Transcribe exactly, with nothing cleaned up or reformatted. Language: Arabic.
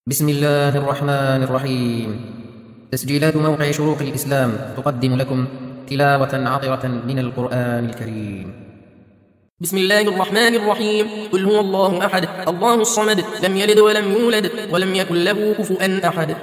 بسم الله الرحمن الرحيم. تسجيلات موقع شروق الإسلام تقدم لكم تلاوة عطرة من القرآن الكريم. بسم الله الرحمن الرحيم. قل هو الله أحد الله الصمد لم يلد ولم يولد ولم يكن له كفؤا أحد.